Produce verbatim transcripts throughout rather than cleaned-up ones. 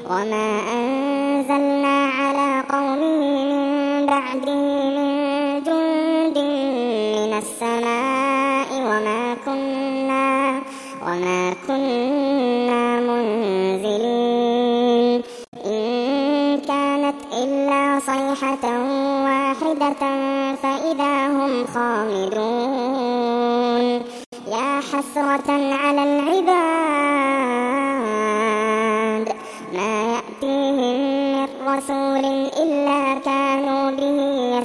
وما أنزلنا على قومه من بعده من جند من السماء وما كنا وما كنا منزلين إن كانت إلا صيحة واحدة فإذا هم خامدون يا حسرة على العباد ما يأتيهم من رسول إلا كانوا به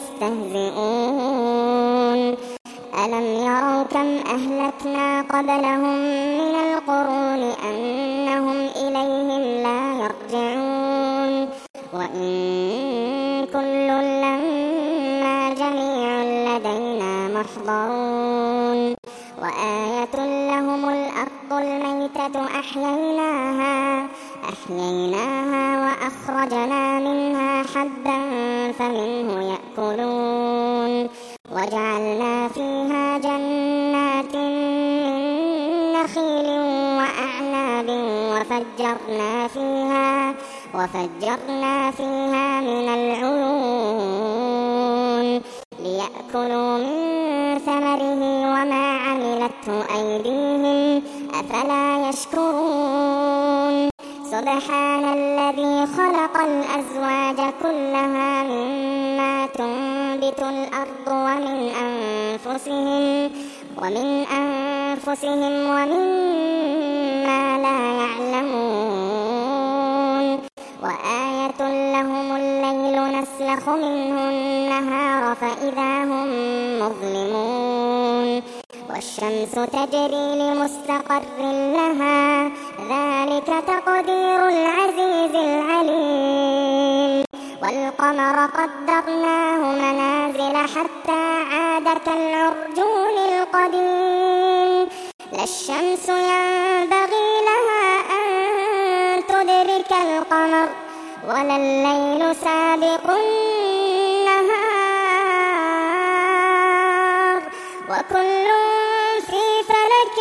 يستهزئون ألم يروا كم أهلكنا قبلهم من القرون أنهم إليهم لا يرجعون وإن كل لما جميع لدينا محضرون وآية لهم الأرض الميتة أحييناها أحييناها وأخرجنا منها حبا فمنه يأكلون وجعلنا فيها جنات من نخيل وأعناب وفجرنا فيها وفجرنا فيها من العيون ليأكلوا من ثمره وما عملته أيديهم أفلا يشكرون سبحان الذي خلق الأزواج كلها مما تنبت الأرض ومن أنفسهم ومن أنفسهم ومما لا يعلمون وآية لهم الليل نسلخ منه النهار فإذا هم مظلمون والشمس تجري لمستقر لها ذلك تقدير العزيز العليم والقمر قدرناه منازل حتى عاد كالعرجون القديم لا الشمس ينبغي لها أن تدرك القمر ولا الليل سابق النهار وكل في فلك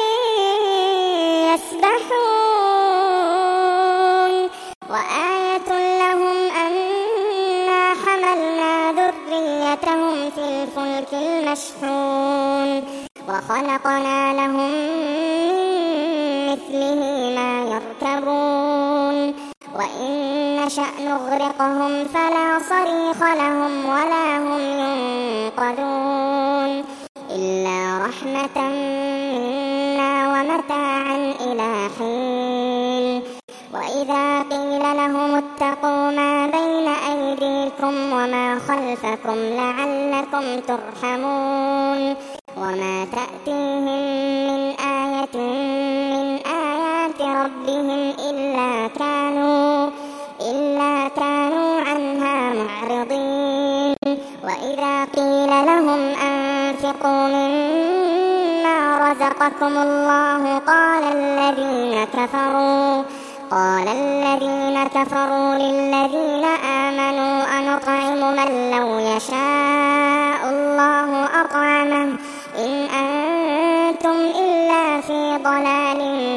يسبحون وآية لهم أنا حملنا ذريتهم في الفلك المشحون وخلقنا لهم من مثله ما يركبون وإن نشأ نغرقهم فلا صريخ لهم ولا هم ينقذون إلا رحمة منا ومتاعا إلى حين وإذا قيل لهم اتقوا ما بين أيديكم وما خلفكم لعلكم ترحمون وما تأتيهم من آية من آيات ربهم إلا كانوا إلا كانوا عنها معرضين وإذا قيل لهم أنفقوا مما رزقكم الله قال الذين كفروا قال الذين كفروا للذين آمنوا أنطعم من لو يشاء الله أطعمه إن أنتم إلا في ضلال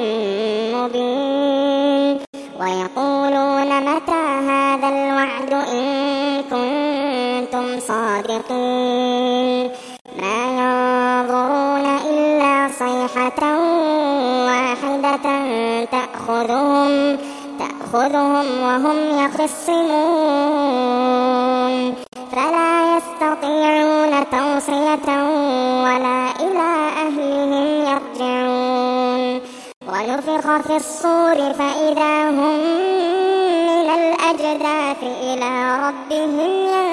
مبين ويقولون متى هذا الوعد إن كنتم صادقين ما ينظرون إلا صيحة واحدة تأخذهم تأخذهم وهم يخصمون فلا يستطيعون توصية ولا إلى أهلهم يرجعون ونفخ في الصور فإذا هم من الأجداث إلى ربهم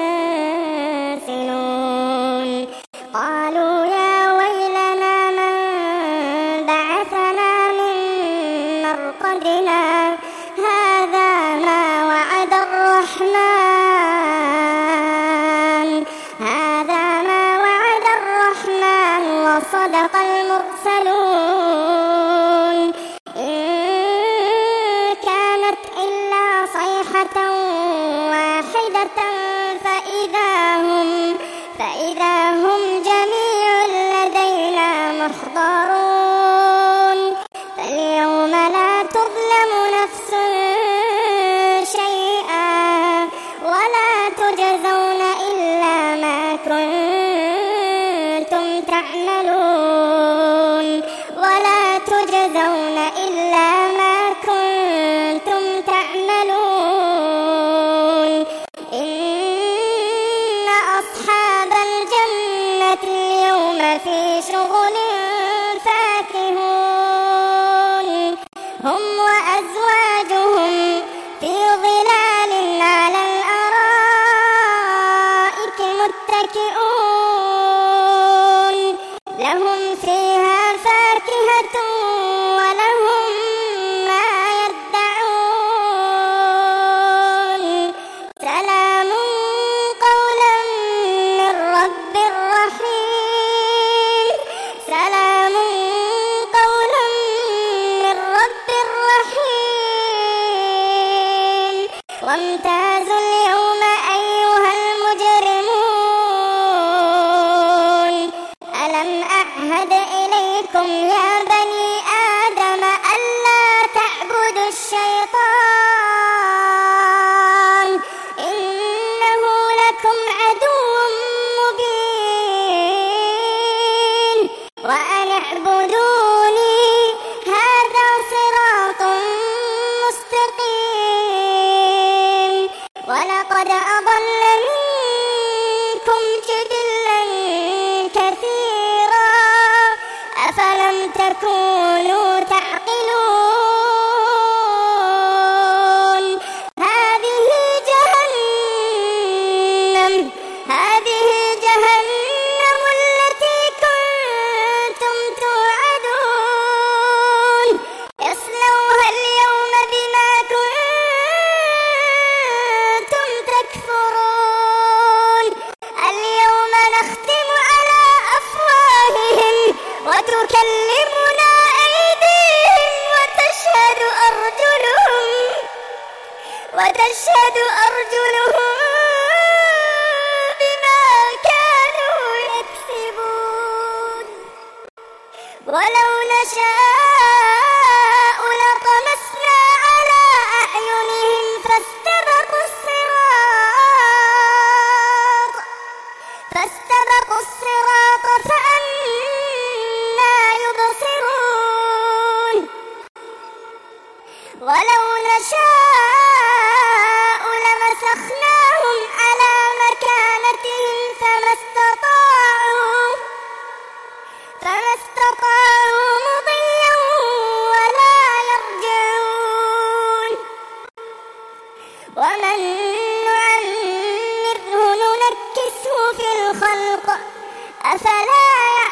ينسلون قالوا يا ويلنا من بعثنا من مرقدنا هذا ما وعد الرحمن هذا ما وعد الرحمن وصدق المرسلون إن كانت إلا صيحة واحدة فإذا هم فإذا هم جميع لدينا محضرون فاليوم لا تظلم نفس وامتازوا اليوم أيها المجرمون ألم أعهد إليكم يا بني آدم ألا تعبدوا الشيطان إنه لكم عدو مبين وأن اعبدوني هذا صراط مستقيم ولقد أضل منكم جبلا كثيرا أفلم تكونوا تعقلون هذه جهنم هذه جهنم التي كنتم توعدون اصلوها اليوم بما كنتم تكفرون اليوم نختم على أفواههم وتكلمنا أيديهم وتشهد أرجلهم وتشهد أرجلهم بما كانوا يكسبون ولو نشاء لطمسنا على أعينهم فاستبقوا الصراط فاستبقوا الصراط فأنى يبصرون ولو نشاء لمسخناهم على مكانتهم فما استطاعوا فما استطاعوا مضيا ولا يرجعون ومن نعمره ننكسه في الخلق أفلا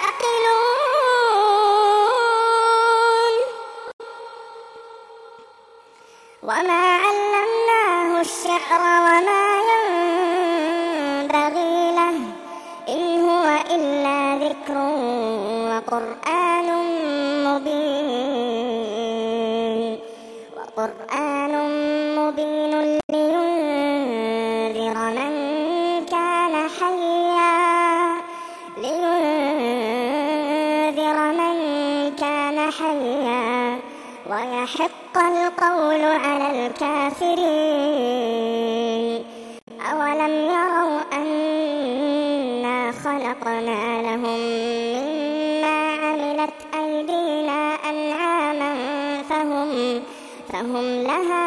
يعقلون وما علمناه الشعر وما ينبغي له إن هو إلا ذكر وقرآن مبين وقرآن مبين لينذر من كان حيا لينذر من كان حيا ويحق القول على الكافرين أولم يروا أنا خلقنا لهم مما عملت أيدينا أنعاما فهم فهم لها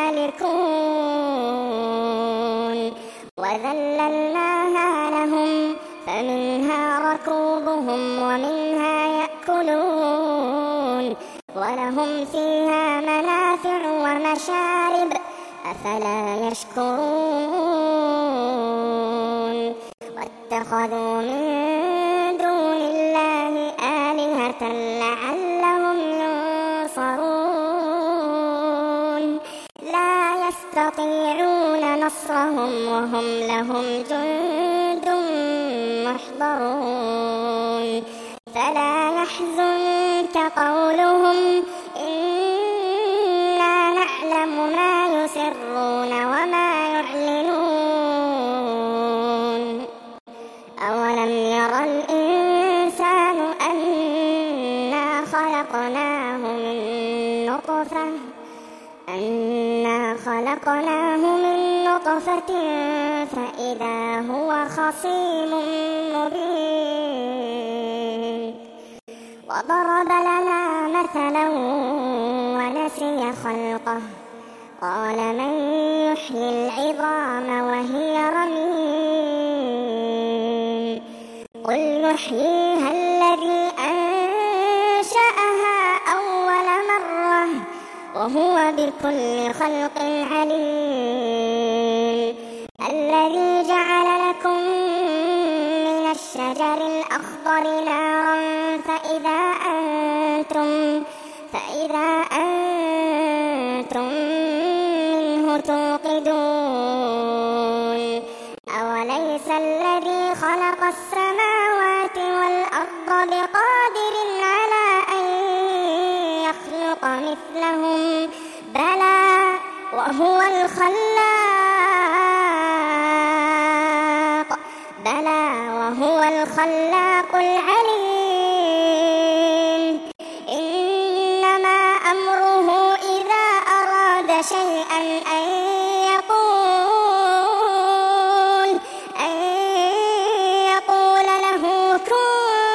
مالكون وذللناها لهم فمنها ركوبهم ومنها يأكلون ولهم فيها منافع ومشارب أفلا يشكرون واتخذوا من دون الله آلهة لعلهم ينصرون لا يستطيعون نصرهم وهم لهم جند محضرون فلا يحزنك قولهم إنا نعلم ما يسرون وما يعلنون أولم ير الإنسان أنا خلقناه من نطفة أنا خلقناه من نطفة فإذا هو خصيم مبين وضرب لنا مثلا ونسي خلقه قال من يحيي العظام وهي رميم قل يحييها الذي أنشأها أول مرة وهو بكل خلق عليم الذي جعل لكم من الشجر الأخضر نارا فإذا أنتم فإذا أنتم منه توقدون أوليس الذي خلق السماوات والأرض بقادر على أن يخلق مثلهم بلى وهو الخلاق بلى وهو الخلاق العليم إنما أمره إذا أراد شيئا أن يقول أن يقول له كن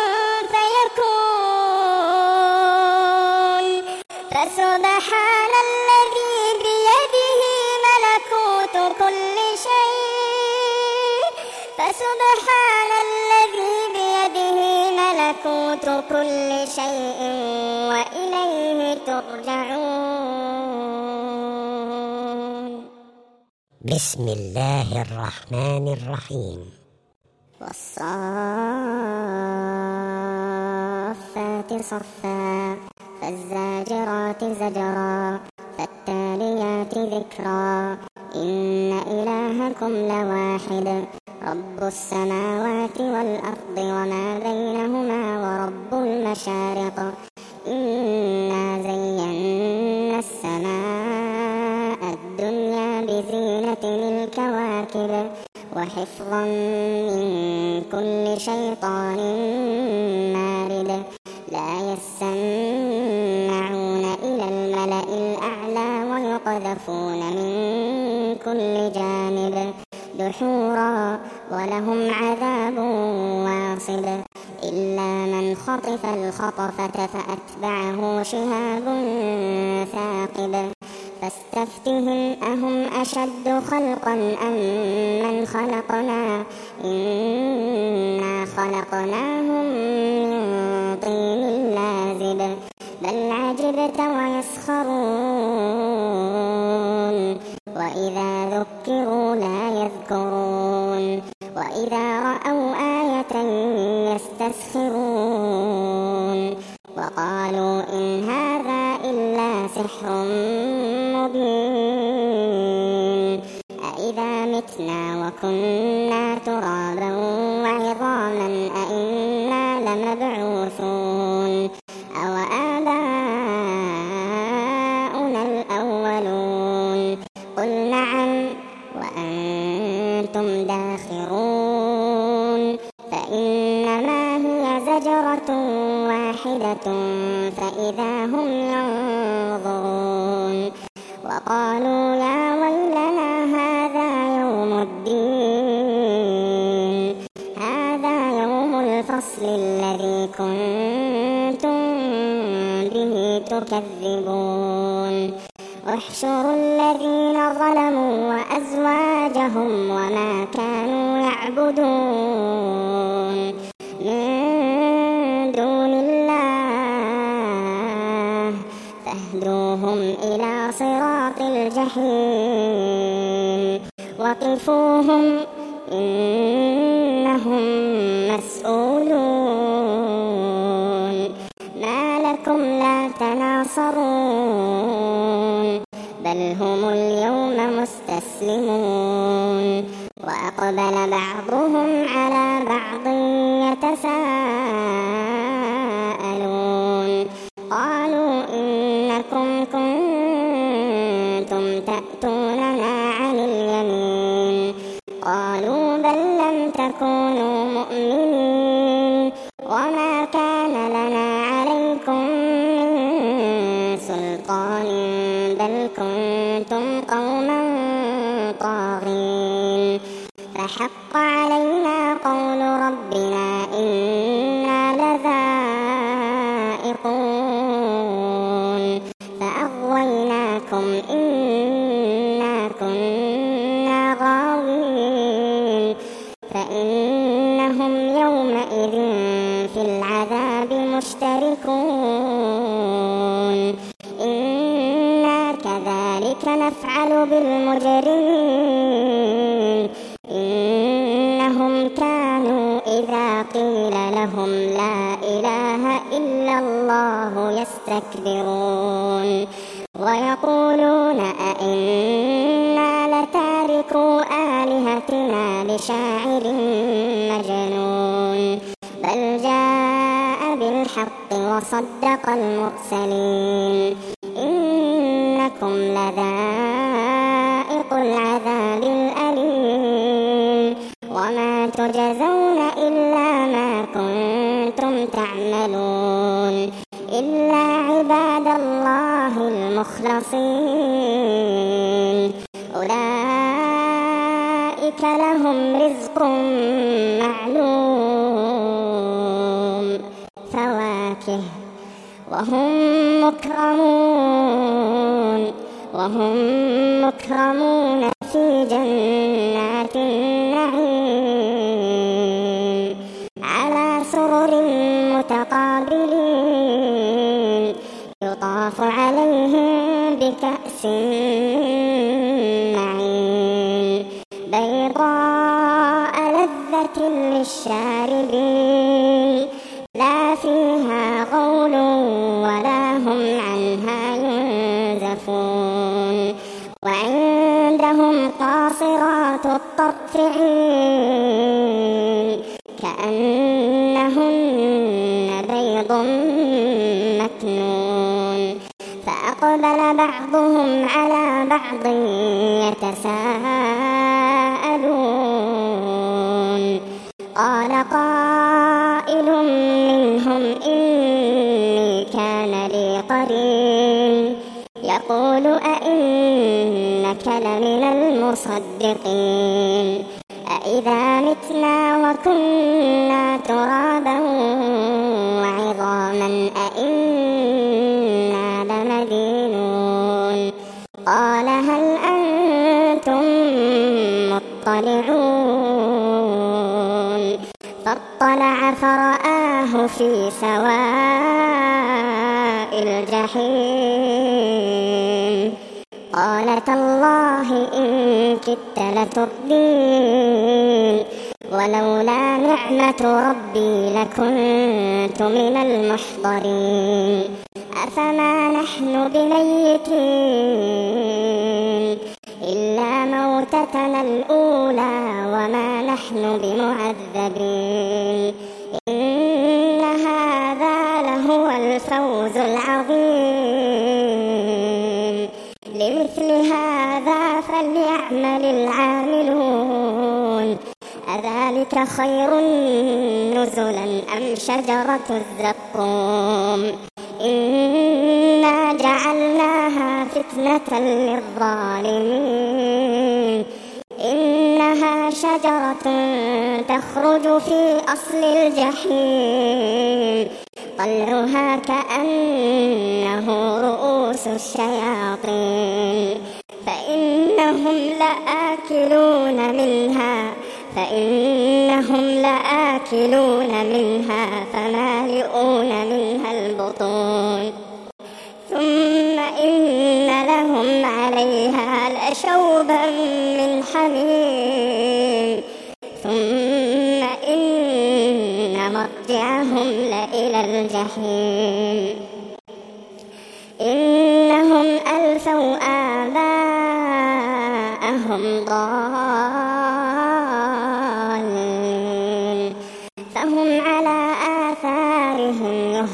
فيكون فسبحان الذي بيده ملكوت كل شيء فسبحان الذي بيده ملكوت كل شيء وإليه ترجعون. بسم الله الرحمن الرحيم. والصافات صفا فالزاجرات زجرا فالتاليات ذكرا إن إلهكم لواحد رب السماوات والأرض وما بينهما ورب المشارق إنا زينا السماء الدنيا بزينة الكواكب وحفظا من كل شيطان مارد لا يسمعون إلى الملأ الأعلى ويقذفون من كل جانب دحورا ولهم عذاب واصب إلا من خطف الخطفة فأتبعه شهاب ثاقب فاستفتهم أهم أشد خلقا أم من خلقنا إنا خلقناهم من طين لازب بل عجبت ويسخرون وإذا ذكروا لا يذكرون وإذا رأوا آية يستسخرون وقالوا إن هذا إلا سحر مبين أإذا متنا وكنا ترابا وعظاما أإنا لمبعوثون أو آباؤنا الأولون قل نعم وأنتم داخرون فإنما هي زجرة واحدة فإذا هم ينظرون وقالوا يا ويلنا هذا يوم الدين هذا يوم الفصل الذي كنتم به تكذبون احشروا الذين ظلموا وأزواجهم وما كانوا يعبدون من دون الله فاهدوهم إلى صراط الجحيم وقفوهم إنهم مسؤولون ما لكم لا تناصرون بل هم اليوم مستسلمون وأقبل بعضهم على بعض يتساءلون قالوا إنكم كنتم تأتوننا عن اليمين قالوا بل لم تكونوا مؤمنين وما كان لنا عليكم من سلطان بل كنتم قوما طاغين فحق علينا قول ربنا إنا لذائقون فأغويناكم إنا كنا غاوين فإنهم يومئذ في العذاب مشتركون إنا كذلك نفعل بالمجرمين إنهم كانوا إذا قيل لهم لا إله إلا الله يستكبرون ويقولون أئنا لتاركو آلهتنا لشاعر مجنون بل جاء بالحق وصدق المرسلين إنكم لذائق العذاب الأليم وما تجزون المخلصين أولئك لهم رزق معلوم فواكه وهم مكرمون وهم مكرمون في جنات النعيم على سرر متقابلين يطاف عليهم بكأس معين بيضاء لذة للشاربين لا فيها غول ولا هم عنها ينزفون وعندهم قاصرات الطرف عين كأنهن بيض مكنون فأقبل بعضهم على بعض يتساءلون قال قائل منهم إني كان لي قرين يقول أئنك لمن المصدقين أإذا متنا وكنا ترابا وعظاما أئنا لمدينون قال هل أنتم مطلعون فاطلع فرآه في سواء الجحيم قال تالله إن كدت لتردين ولولا نعمة ربي لكنت من المحضرين أفما نحن بميتين إلا موتتنا الأولى وما نحن بمعذبين إن هذا لهو الفوز العظيم لمثل هذا فليعمل العاملون أذلك خير نزلا أم شجرة الزقوم إنا جعلناها فتنة للظالمين إنها شجرة تخرج في أصل الجحيم طلعها كأنه رؤوس الشياطين فإنهم لآكلون منها فإنهم لآكلون منها فمالئون منها البطون ثم إن لهم عليها لشوبا من حميم ثم إن مرجعهم لإلى الجحيم إنهم ألفوا آباءهم ضالين فهم على آثارهم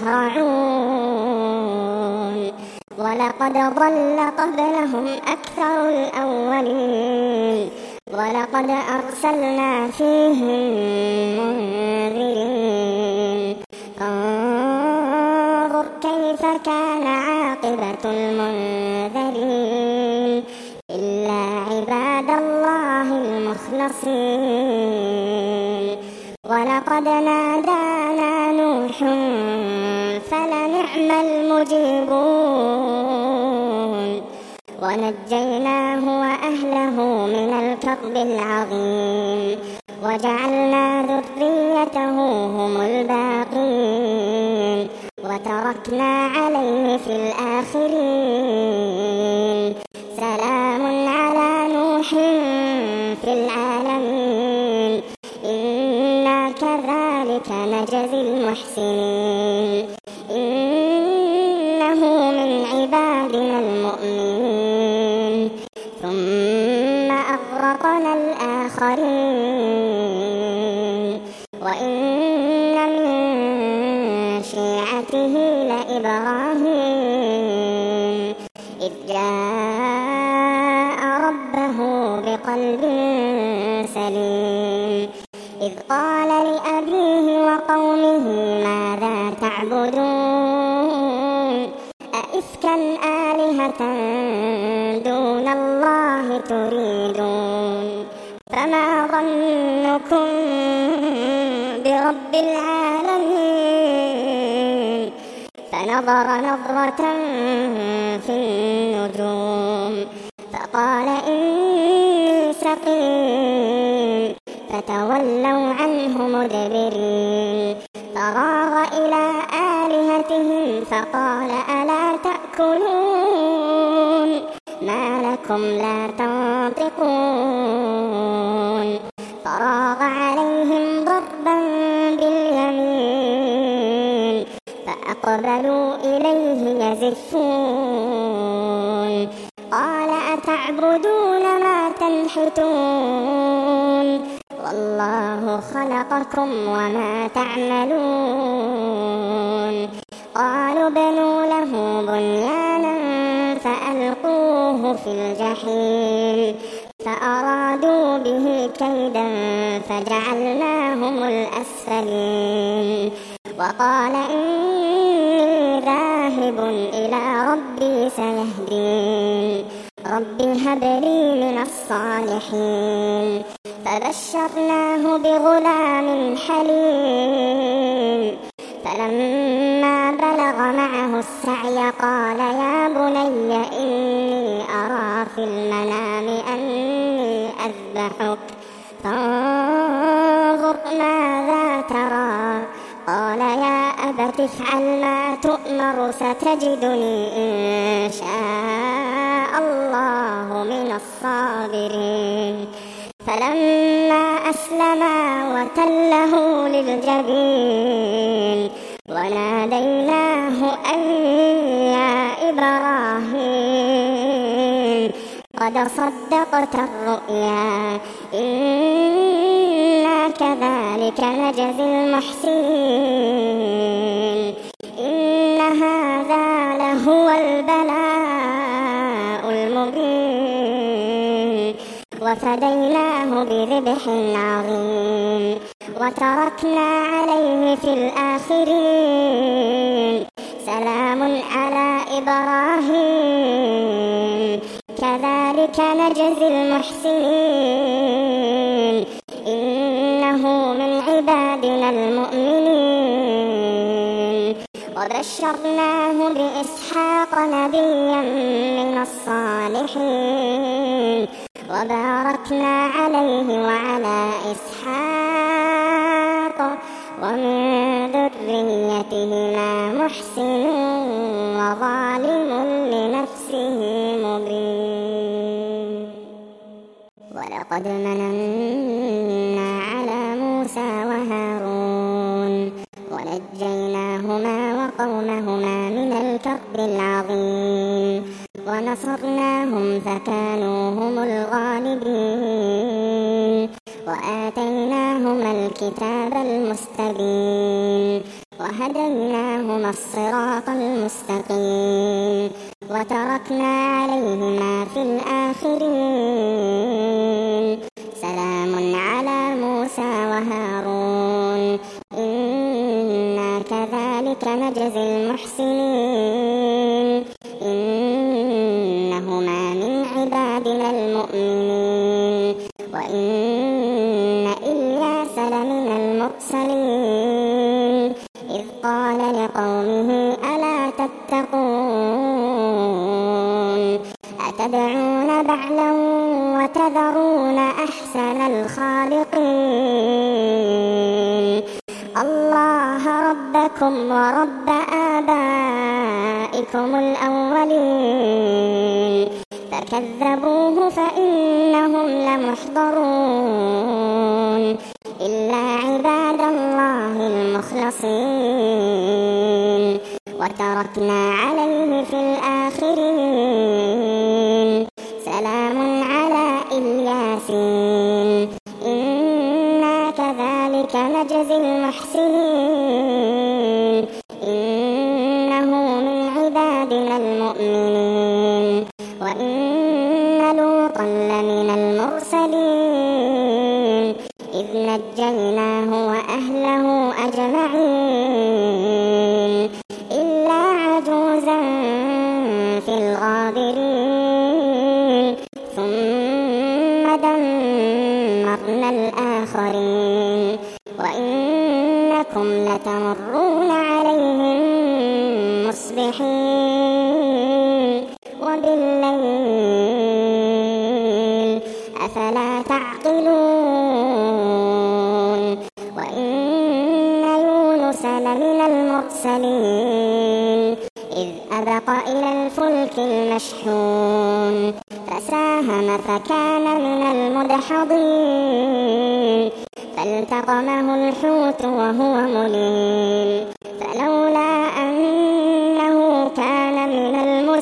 يهرعون ولقد ضل قبلهم أكثر الأولين ولقد أرسلنا فيهم منذرين انظر كيف كان عاقبة المنذرين إلا عباد الله المخلصين ولقد نادانا نوح فلنعم المجيبون ونجيناه وأهله من الكرب العظيم وجعلنا ذريته هم الباقين وتركنا عليه في الآخرين سلام على نوح في العالمين إنا كذلك نجزي المحسنين إنه من عبادنا المؤمنين ثم أغرقنا الآخرين وإن من شيعته لإبراهيم إذ جاء ربه بقلب سليم إذ قال لأبيه وقومه ماذا تعبدون أئفكا آلهة دون الله تريدون فما ظنكم برب العالمين فنظر نظرة في النجوم فقال إني سقيم فتولوا عنه مدبرين فراغ إلى آلهتهم فقال ألا تأكلون ما لكم لا تنطقون فراغ عليهم ضربا باليمين فأقبلوا إليه يزفون قال أتعبدون ما تنحتون والله خلقكم وما تعملون قالوا بنوا له بنيانا فألقوه في الجحيم فأرادوا به كيدا فجعلناهم الأسفلين وقال إني ذاهب إلى ربي سيهدين رب هب لي من الصالحين فبشرناه بغلام حليم فلما بلغ معه السعي قال يا بني إني أرى في المنام أني أذبحك فانظر ماذا ترى قال يا أبت افعل ما تؤمر ستجدني إن شاء الله من الصابرين فلما أسلما وتله للجبين وناديناه أن يا إبراهيم قد صدقت الرؤيا إنا كذلك نجزي المحسنين إن هذا لهو البلاء المبين وفديناه بذبح عظيم وتركنا عليه في الآخرين سلام على إبراهيم كذلك نجزي المحسنين إنه من عبادنا المؤمنين وبشرناه بإسحاق نبيا من الصالحين وباركنا عليه وعلى إسحاق ومن ذريتهما محسن وظالم لنفسه مبين ولقد مننا على موسى وهارون ونجيناهما وقومهما من الكرب العظيم ونصرناهم فكانوا هم الغالبين وآتيناهما الكتاب المستبين وهديناهما الصراط المستقيم وتركنا عليهما في الآخرين سلام على موسى وهارون إنا كذلك نجزي المحسنين إنهما من عبادنا المؤمنين وإن إلياس لمن المرسلين إذ قال لقومه ألا تتقون أتدعون بعلا وتذرون أحسن الخالقين الله ربكم ورب آبائكم الأولين فكذبوه فإنهم لمحضرون إلا عباد الله المخلصين وتركنا عليه في الآخرين سلام على إلياسين إنا كذلك نجزي المحسنين إنه من عبادنا المؤمنين وإن لوطا لمن المرسلين إذ نجيناه وأهله أجمعين إلا عجوزا ودمرنا الآخرين وإنكم لتمرون عليهم مصبحين وبالليل أفلا تعقلون وإن يونس لمن المرسلين إذ أبق إلى الفلك المشحون فساهم فكان من المدحضين فالتقمه الحوت وهو مليم فلولا أنه كان من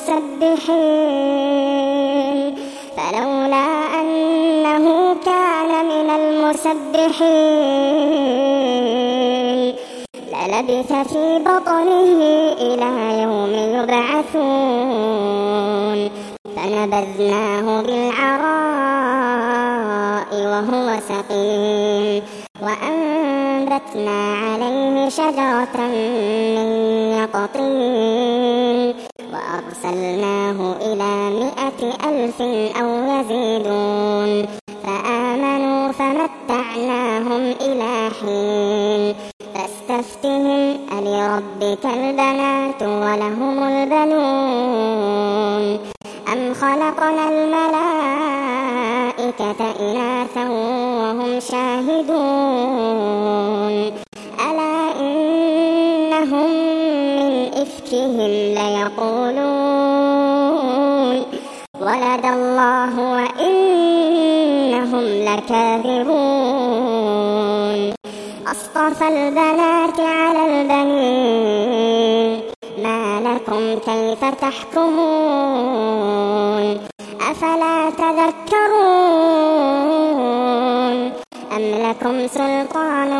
المسبحين فلولا أنه كان من المسبحين للبث في بطنه إلى يوم يبعثون فنبذناه بالعراء وهو سقيم وأنبتنا عليه شجرة من يقطين وأرسلناه إلى مائة ألف أو يزيدون فآمنوا فمتعناهم إلى حين فاستفتهم ألربك البنات ولهم البنون أم خلقنا الملائكة إناثا وهم شاهدون ألا إنهم من إفكهم ليقولون ولد الله وإنهم لكاذبون أصطفى البنات على البنين ما لكم كيف تحكمون أفلا تذكرون أم لكم سلطان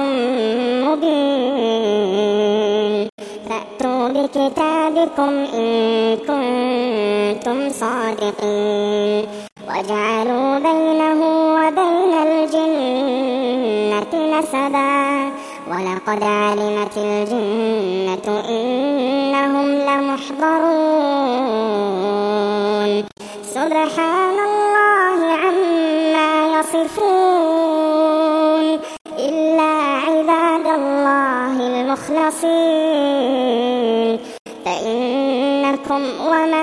مبين فأتوا بكتابكم إن كنتم صادقين وجعلوا بينه وبين الجنة نسبا ولقد علمت الجنة إنهم لمحضرون سبحان الله عما يصفون إلا عباد الله المخلصين فإنكم وما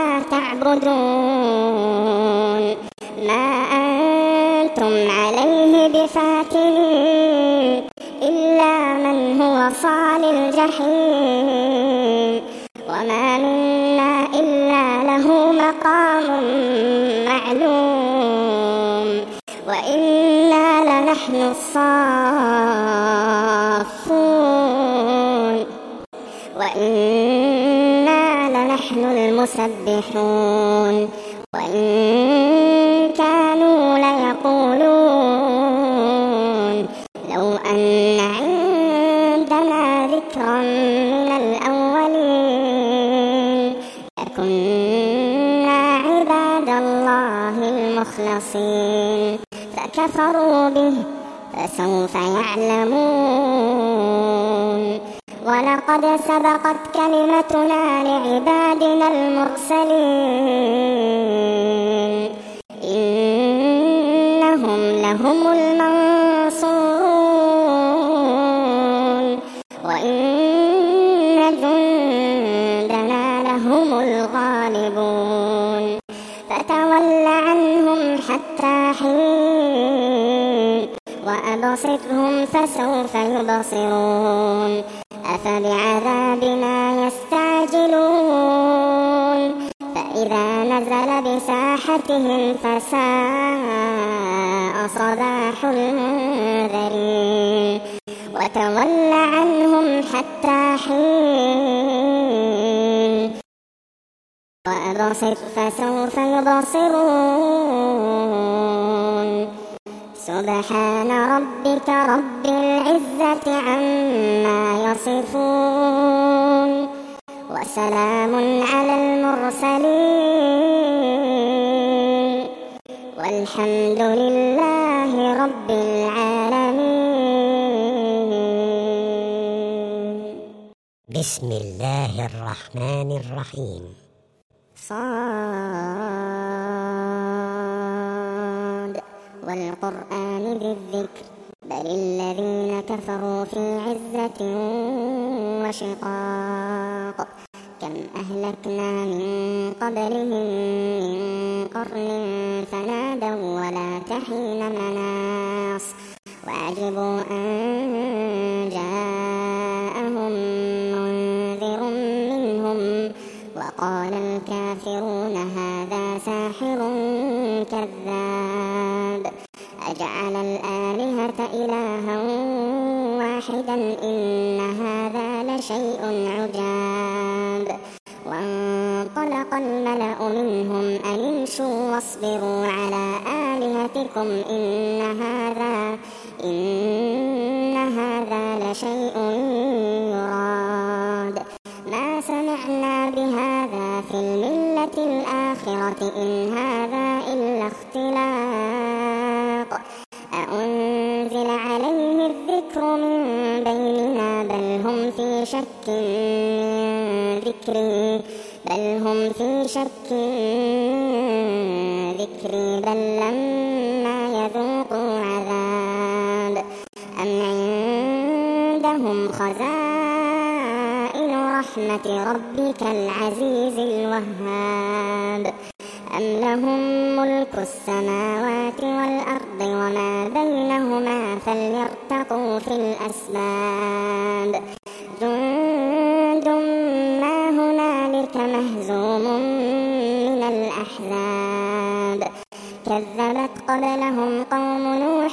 تعبدون ما أنتم عليه بفاتنين إلا من هو صال الجحيم وما منا إلا له مقام معلوم وإنا لنحن الصافون وإنا لنحن المسبحون وإن كانوا ليقولون لو أن عندنا ذكرا من الأولين لكنا عباد الله المخلصين فكفروا به فسوف يعلمون ولقد سبقت كلمتنا لعبادنا المرسلين إنهم لهم المنصورون وإن جندنا لهم الغالبون فتول عنهم حتى حين وأبصرهم فسوف يبصرون أفبعذابنا يستعجلون فإذا نزل بساحتهم فساء صباح المنذرين وتول عنهم حتى حين وأبصر فسوف يبصرون سبحان ربك رب العزة عما يصفون وسلام على المرسلين والحمد لله رب العالمين. بسم الله الرحمن الرحيم. صاد والقرآن ذي الذكر بل الذين كفروا في عزة وشقاق كم أهلكنا من قبلهم من قرن فنادوا ولا تحين مناص وعجبوا أن جاءهم منذر منهم وقال الكافرون هذا ساحر كذاب أجعل الآلهة إلها واحدا إن هذا لشيء عجاب وانطلق الملأ منهم أن امشوا واصبروا على آلهتكم إن هذا إن هذا لشيء يراد ما سمعنا بهذا في الملة الآخرة إن هذا إلا اختلاق أأنزل عليه الذكر من بيننا بل هم في شك من ذكري بل هم في شك من ذكري بل لما يذوقوا عذاب أم عندهم خزائن رحمة ربك العزيز الوهاب أم لهم ملك السماوات والأرض وما بينهما فليرتقوا في الأسباب جند ما هنالك مهزوم من الأحزاب كذبت قبلهم قوم نوح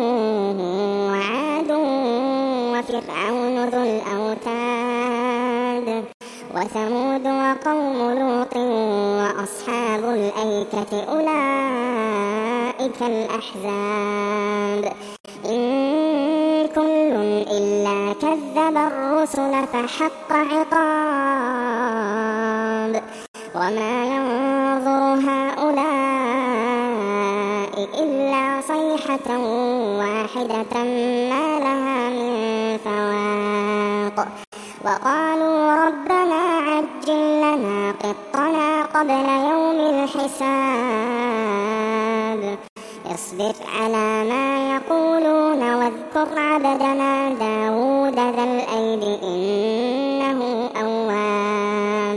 وعاد وفرعون ذو الأوتاد وثمود وقوم لوط وأصحاب الأيكة أولئك الأحزاب إن كل إلا كذب الرسل فحق عقاب وما ينظر هؤلاء إلا صيحة واحدة ما لها من فواق وقالوا ربنا عجل لنا قطنا قبل يوم الحساب اصبر على ما يقولون واذكر عبدنا داود ذا الأيد إنه أواب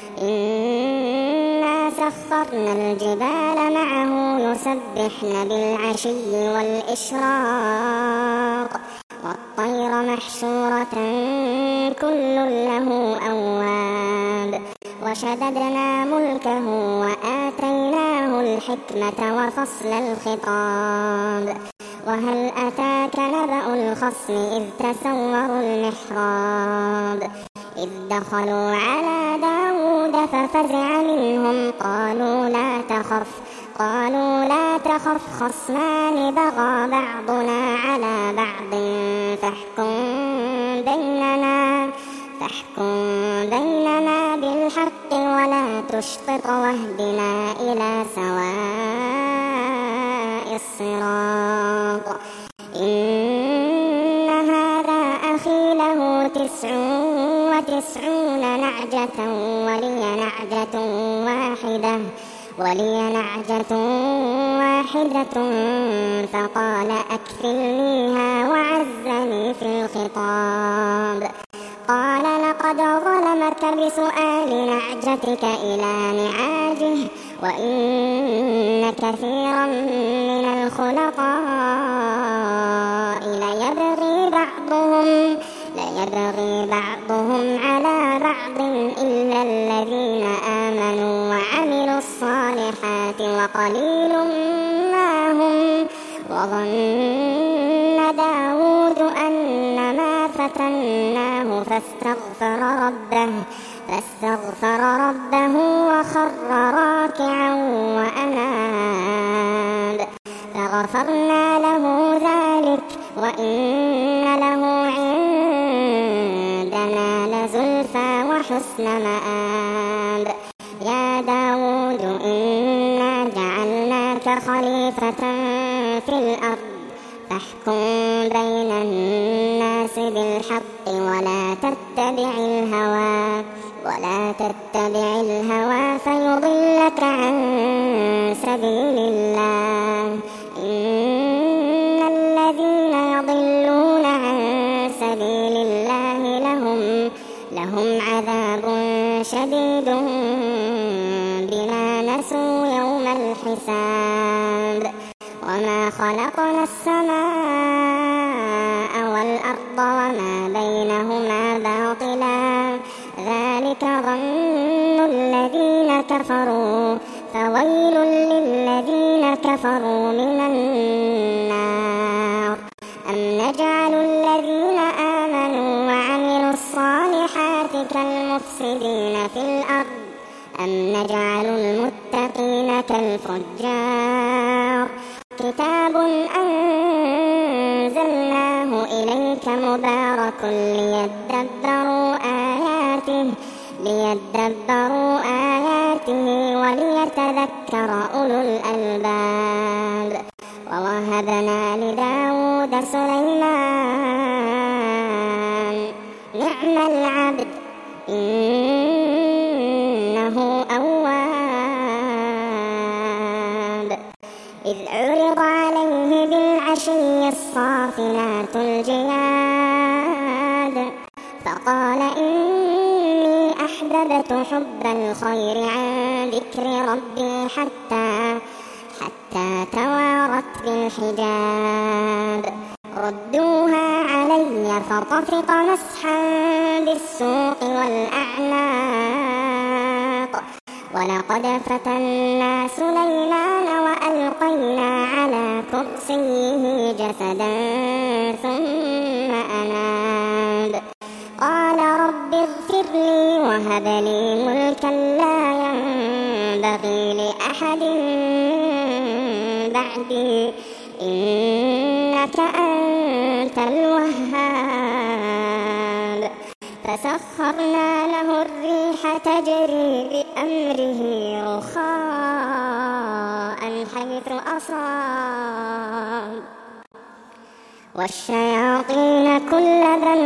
إنا سخرنا الجبال معه يسبحن بالعشي والإشراق والطير محشورة كل له أواب وشددنا ملكه وآتيناه الحكمة وفصل الخطاب وهل أتاك نبأ الخصم إذ تسوروا المحراب إذ دخلوا على داود ففزع منهم قالوا لا تخف قالوا لا تخف خصمان بغى بعضنا على بعض فاحكم بيننا فاحكم بيننا بالحق ولا تشطط واهدنا إلى سواء الصراط إن هذا أخي له تسع وتسعون نعجة ولي نعجة واحدة ولي نعجة واحدة فقال أكفلنيها وعزني في الخطاب قال لقد ظلمك بسؤال نعجتك إلى نعاجه وإن كثيرا من الخلطاء ليبغي بعضهم ليبغي بعضهم على بعض إلا الذين آمنوا وعملوا الصالحات وقليل ما هم وظن داود أنما فتناه فاستغفر ربه فاستغفر ربه وخر راكعا وأناب فغفرنا له ذلك وإن له عندنا لزلفى وحسن مآب يا داود إنا جعلناك خليفة في الأرض فاحكم بين الناس بالحق ولا تتبع الهوى ولا تتبع الهوى فيضلك عن سبيل الله لشديد بما نسوا يوم الحساب وما خلقنا السماء والأرض وما بينهما باطلا ذلك ظن الذين كفروا فويل للذين كفروا من النار أم نجعل الذين آمنوا وعملوا الصالحات كالمفسدين في الأرض أم نجعل المتقين كالفجار كتاب أنزلناه إليك مبارك ليدبروا آياته ليدبروا آياته وليتذكر أولو الألباب ووهبنا لداود سليمان نعم العبد إنه أواب إذ عرض عليه بالعشي الصافنات الجياد فقال إني أحببت حب الخير عن ذكر ربي حتى حتى توارت بالحجاب ردوها علي فطفق مسحا بالسوق والأعناق ولقد فتنا سليمان وألقينا على كرسيه جسدا ثم أناب قال رب اغفر لي وهب لي ملكا لا ينبغي لأحد بعدي إنك أنت الوهاب فسخرنا له الريح تجري بأمره رخاء حيث أصاب والشياطين كل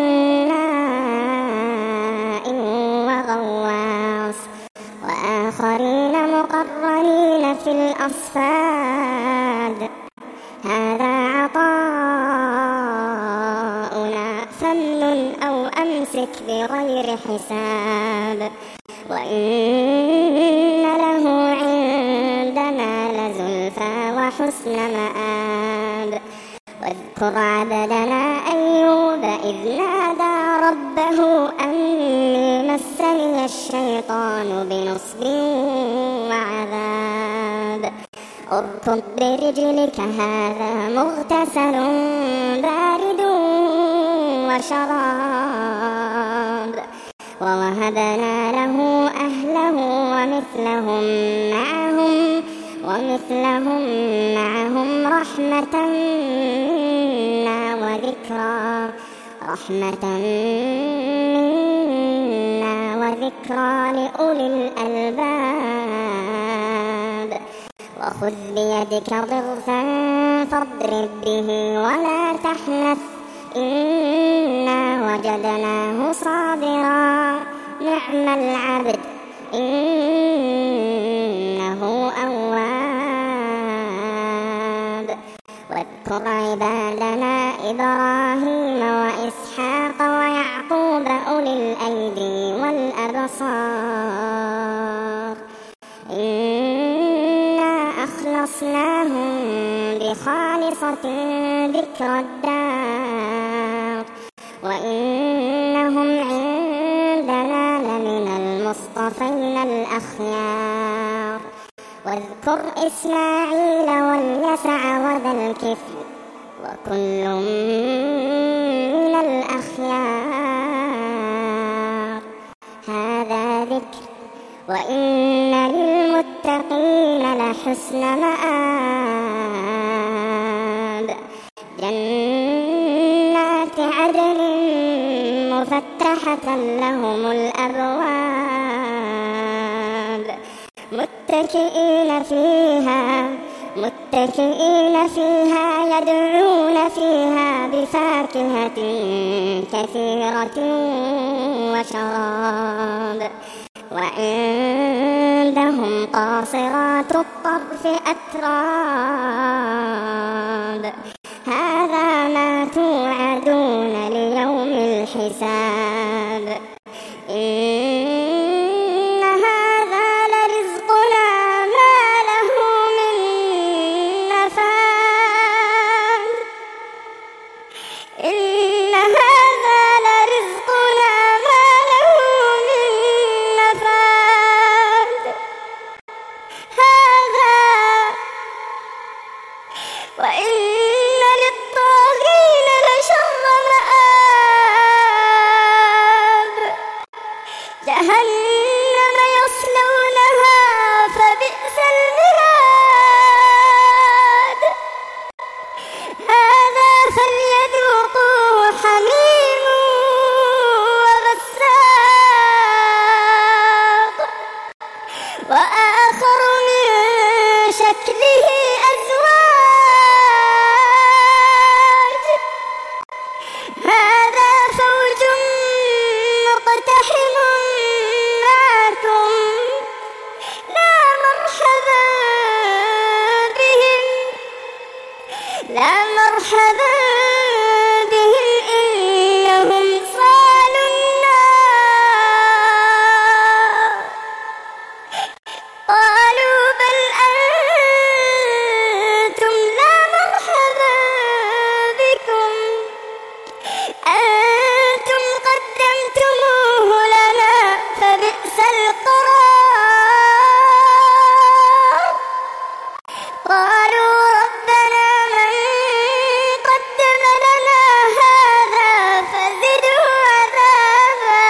بناء وغواص وآخرين مقرنين في الأصفاد هذا عطاؤنا فامنن أو أمسك بغير حساب وإن له عندنا لزلفى وحسن مآب واذكر عبدنا أيوب إذ نادى ربه أني مسني الشيطان بنصب وعذاب اركض برجلك هذا مغتسل بارد وشراب ووهبنا له أهله ومثلهم معهم ومثلهم معهم رحمة منا وذكرى رحمة منا وذكرى لأولي الألباب وخذ بيدك ضغثا فاضرب به ولا تحنث إنا وجدناه صابرا نعم العبد إنه أواب واذكر عبادنا إبراهيم وإسحاق ويعقوب أولي الأيدي والأبصار إنا أخلصناهم بخالصة ذكر الدار وإنهم عندنا لمن المصطفين الأخيار واذكر إسماعيل واليسع وذا الكفل وكل من الأخيار هذا ذكر وإن للمتقين لحسن مآب جنات عدن مفتحة لهم الأبواب متكئين فيها متكئين فيها يدعون فيها بفاكهة كثيرة وشراب وعندهم قاصرات الطرف أتراب هذا ما توعدون ليوم الحساب إن هذا فليذوقوه حميم وغساق وآخر من شكله أزواج هذا فوج مقتحم معكم لا مرحبا بهم لا مرحبا بهم إنهم صالوا النار قالوا بل أنتم لا مرحبا بكم أنتم قدمتموه لنا فبئس القرار قالوا ربنا من قدم لنا هذا فزده عذابا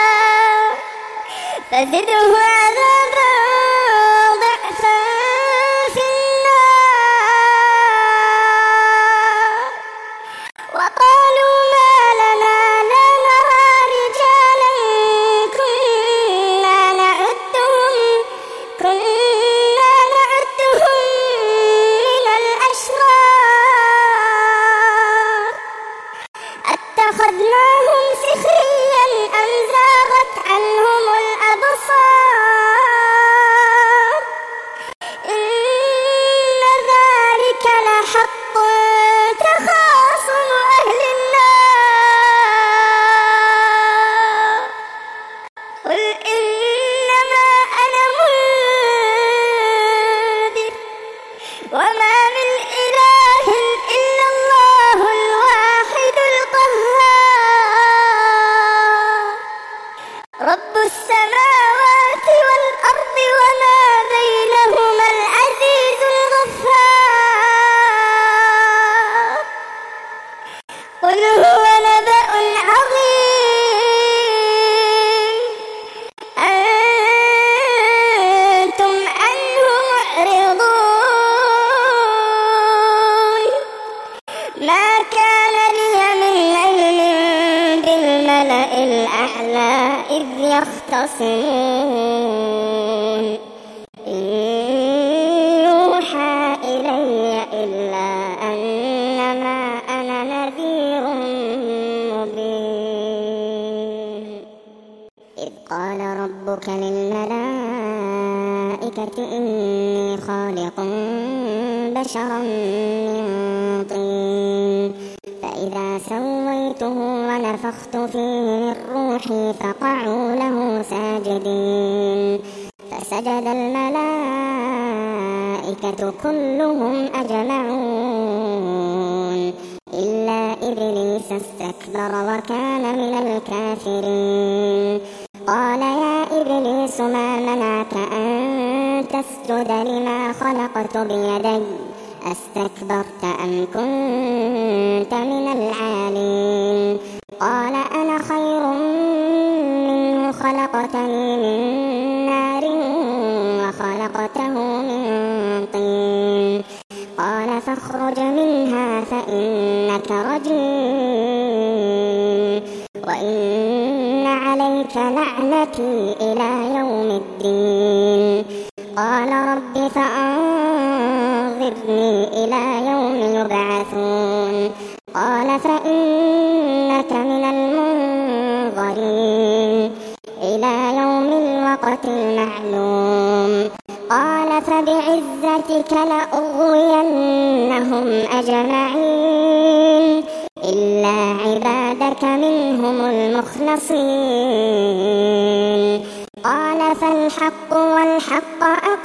فزده عذابا ضعفا في النار وقالوا ما لنا لا نرى رجالا كنا نعدهم كنا نعدهم من الأشرار أتخذناهم سخريا أم زاغت عنهم الأبصار إن ذلك لحق تخاصم أهل النار قل إنما أنا منذر وما من إله إلا الله الواحد القهار رب السماوات والأرض وما بينهما العزيز الغفار قل هو نبأ عظيم أنتم عنه معرضون ما كان لي من علم بالملأ الأعلى إذ يختصمون إن يوحى إلي إلا أنما أنا نذير مبين إذ قال ربك للملائكة إني خالق بشرا من طين فإذا سويته ونفخت فيه من روحي فقعوا له ساجدين فسجد الملائكة كلهم أجمعون إلا إبليس استكبر وكان من الكافرين قال يا إبليس ما منعك أن تسجد لما خلقت بيدي أستكبرت أم كنت من العالين قال أنا خير منه خلقتني من نار وخلقته من طين قال فاخرج منها فإنك رجيم وإن عليك لعنتي إلى يوم الدين قال رب فأنظرني إلى يوم يبعثون قال فإنك من المنظرين إلى يوم الوقت المعلوم قال فبعزتك لأغوينهم أجمعين إلا عبادك منهم المخلصين قال فالحق والحق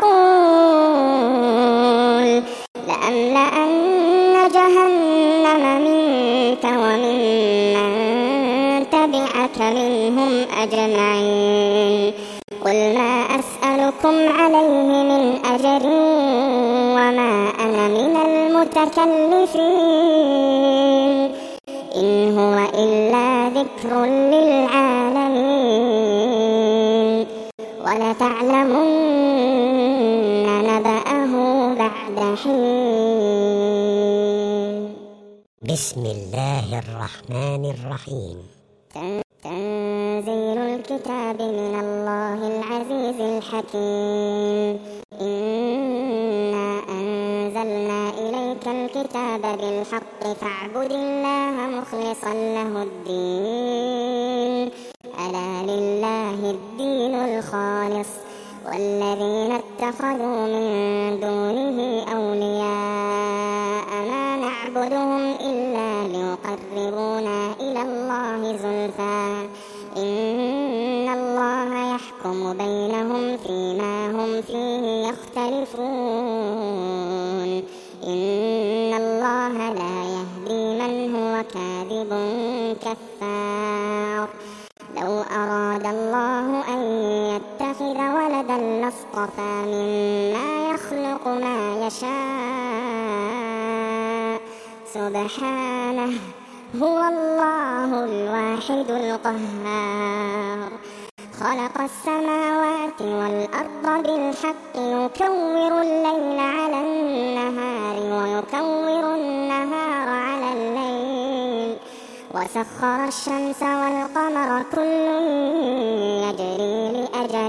أقول لأملأن جهنم منك وممن تبعك منهم أجمعين قل ما أسألكم عليه من أجر وما أنا من المتكلفين إن هو إلا ذكر للعالمين ولتعلمن نبأه بعد حين. بسم الله الرحمن الرحيم. تنزيل الكتاب من الله العزيز الحكيم. إنا أنزلنا إليك الكتاب بالحق فاعبد الله مخلصا له الدين. ألا لله الدين الخالص والذين اتخذوا من دونه أولياء ما نعبدهم إلا ليقربونا إلى الله زلفى إن الله يحكم بينهم فيما هم فيه يختلفون. إن الله لا يهدي من هو كاذب كفار. لو أراد الله أن يتخذ ولدا لاصطفى مما يخلق ما يشاء سبحانه هو الله الواحد القهار. خلق السماوات والأرض بالحق يكور الليل على النهار ويكور النهار على الليل وسخر الشمس والقمر كل يجري لأجل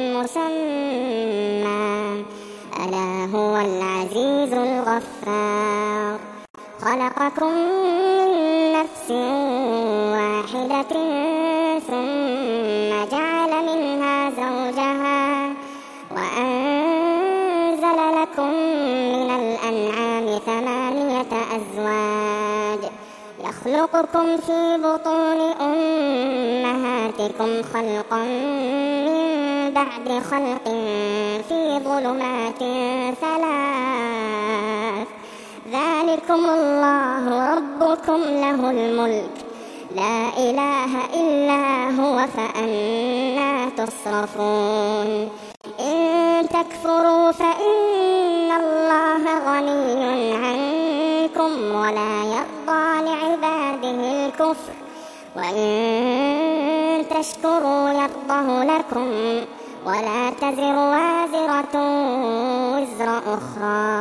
مسمى ألا هو العزيز الغفار. خلقكم من نفس واحدة ثم جعل منها زوجها وأنزل لكم من الأنعام ثمانية أزواج يخلقكم في بطون أمهاتكم خلقا من بعد خلق في ظلمات ثلاث ذلكم الله ربكم له الملك لا إله إلا هو فأنى تصرفون. إن تكفروا فإن الله غني عنكم ولا يرضى لعباده الكفر وإن تشكروا يرضه لكم ولا تزر وازرة وزر أخرى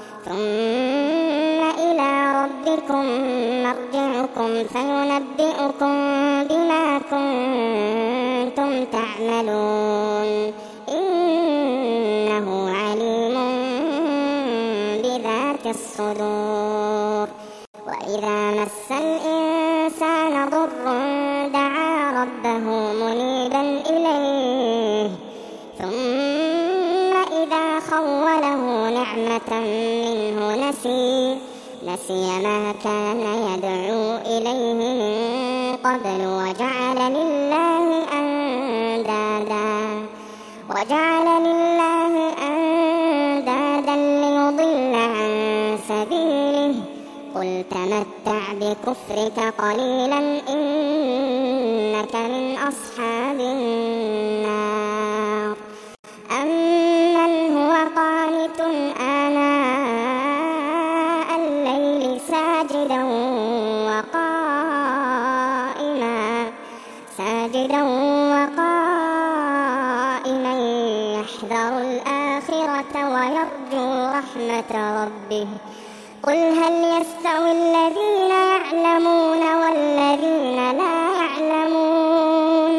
ثم إلى ربكم مرجعكم فينبئكم بما كنتم تعملون. إنه عليم بذات الصدور. وإذا مس الإنسان ضر دعا ربه منيبا إليه ثم إذا خوله نعمة منه نسي نسي ما كان يدعو إليه من قبل وجعل لله أندادا وجعل لله أندادا ليضل عن سبيله قل تمتع بكفرك قليلا إنك من أصحاب النار. أمن هو قانت آناء الليل ساجدا وقائما ساجدا وقائما يحذر الآخرة ويرجو رحمة ربه قل هل يستوي الذين يعلمون والذين لا يعلمون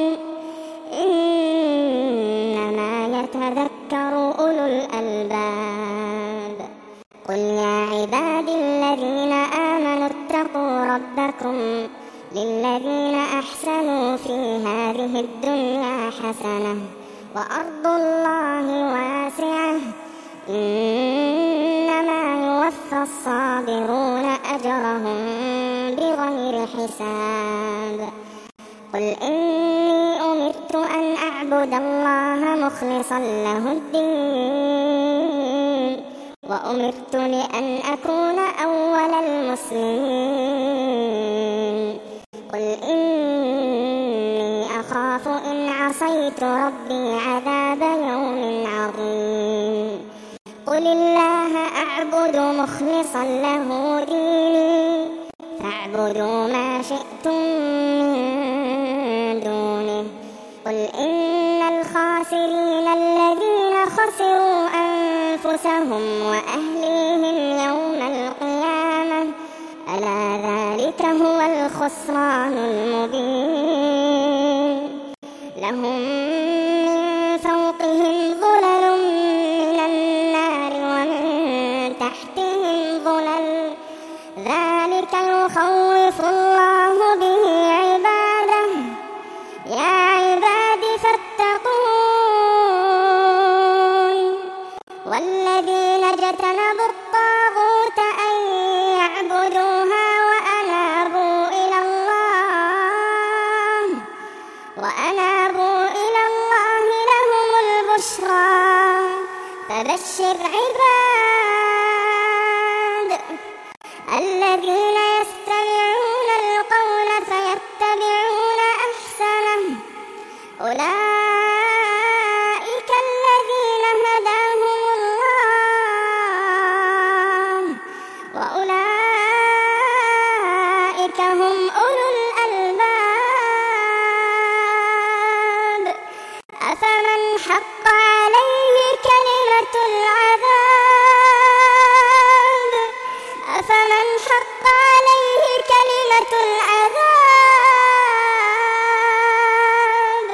إنما يتذكر أولو الألباب. قل يا عبادي الذين آمنوا اتقوا ربكم للذين أحسنوا في هذه الدنيا حسنة وأرض الله واسعة إنما يوفى الصابرون أجرهم بغير حساب. قل إني أمرت أن أعبد الله مخلصا له الدين وأمرت لأن أكون أول المسلمين. قل إني أخاف إن عصيت ربي عذاب يوم عظيم. قل الله أعبد مخلصا له ديني فاعبدوا ما شئتم من دونه. قل إن الخاسرين الذين خسروا أنفسهم وأهليهم يوم القيامة ألا ذلك هو الخسران المبين. لهم من فوقهم ظلل من النار ومن تحتهم ظلل، ذلك يخوف الله به عباده. يا عباد فاتقون. والذين اجتنبوا الطاغوت أن يعبدوها وأنابوا إلى الله وأنابوا إلى الله لهم البشرى. فبشر عباد الذين يستمعون القول فيتبعون أحسنه، أولئك الذين هداهم الله وأولئك هم أولو الألباب. أفمن حق عليه كلمة العذاب أفمن حق عليه كلمة العذاب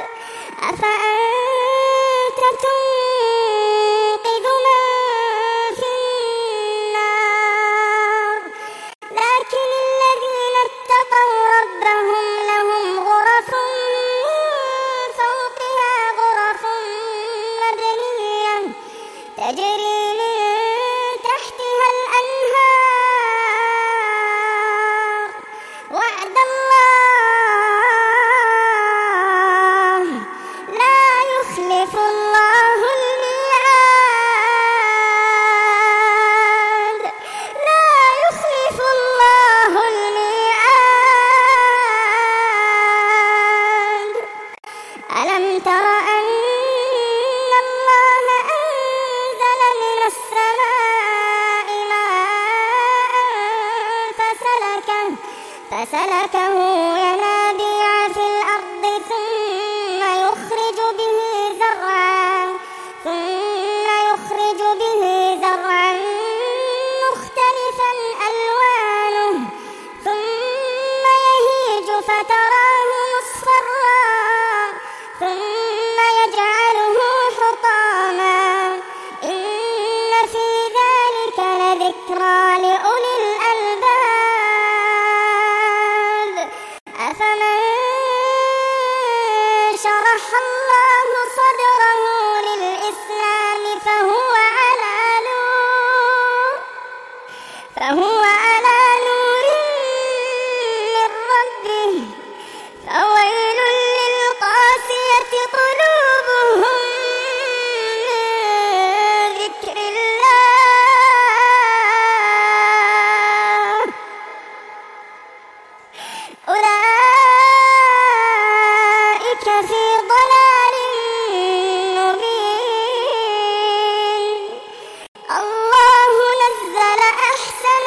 أفأنت تنقذ من في النار. لكن الذين اتقوا ربهم لهم غرف من فوقها غرف مبنية تجري من تحتها الأنهار، وعد الله لا يخلف الله الميعاد لا يخلف الله الميعاد. ألم تر أن الله أنزل من السماء ماء فسلكه فسلكه ينابيع في الأرض ثم يخرج به زرعا ثم يخرج به زرعا مختلفا ألوانه ثم يهيج فتراه مصفرا ثم يجعله حطاما. إن في ذلك لذكرى لأولي الألباب. أفمن شرح الله صدره للإسلام فهو على نور فهو على نور من ربه، فويل للقاسية قلوبهم من ذكر الله، أولئك في ضلال مبين. الله نزل أحسن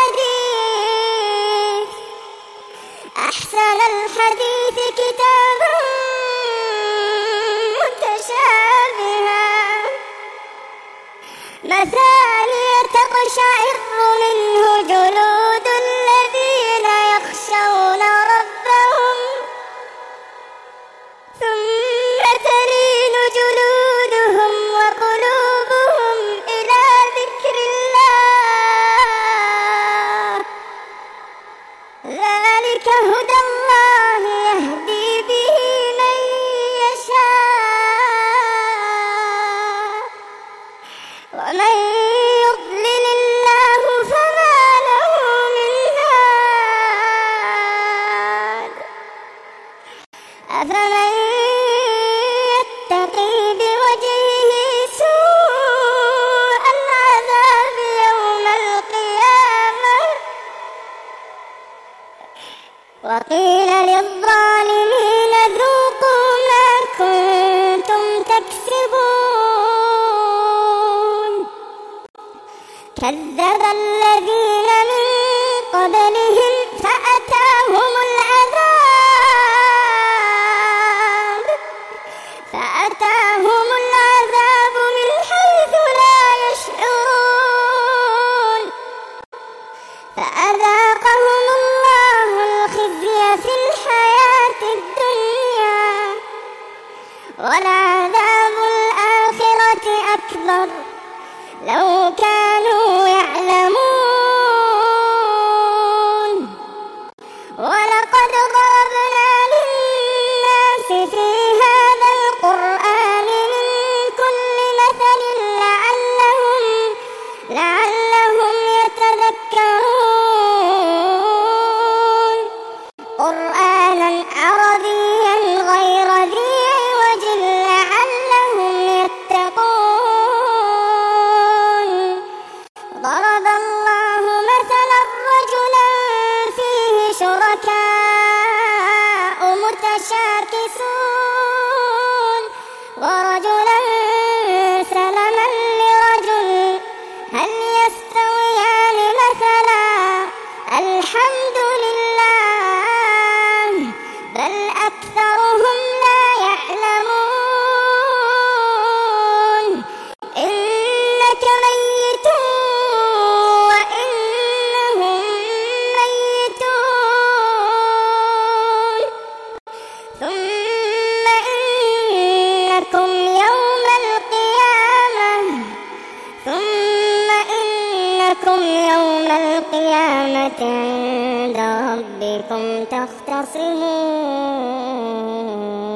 الحديث أحسن الحديث كتابا متشابها مثانية تقشعر منه جلود الذين يخشون ربهم ثم تلين جلودهم وقلوبهم إلى ذكر الله. ذلك هدى الله يهدي به من يشاء، ومن يضلل الله فما له من هاد. أفمن يتقي بوجهه سوء العذاب يوم القيامة وقيل للظالمين ذوقوا ما كنتم تكسبون. كذب الذين من قبلهم فأتاهم العذاب فأتاهم العذاب من حيث لا يشعرون فأذاقهم الله أكبر لو كانوا يعلمون. ولقد ضربنا للناس في هذا القرآن من كل مثل لعلهم لعلهم يتذكرون. قرآنا عربيا غير ذي عوج لعلهم يتقون. ضرب الله مثلا رجلا فيه شركاء متشاكسون ورجلا سلما لرجل هل يستويان مثلا الحمد لله بل أكثرهم لا يعلمون. إنك ميت وإنهم ميتون ثم إنكم يوم القيامة ثم إنكم يوم القيامة عند ربكم تختصمون.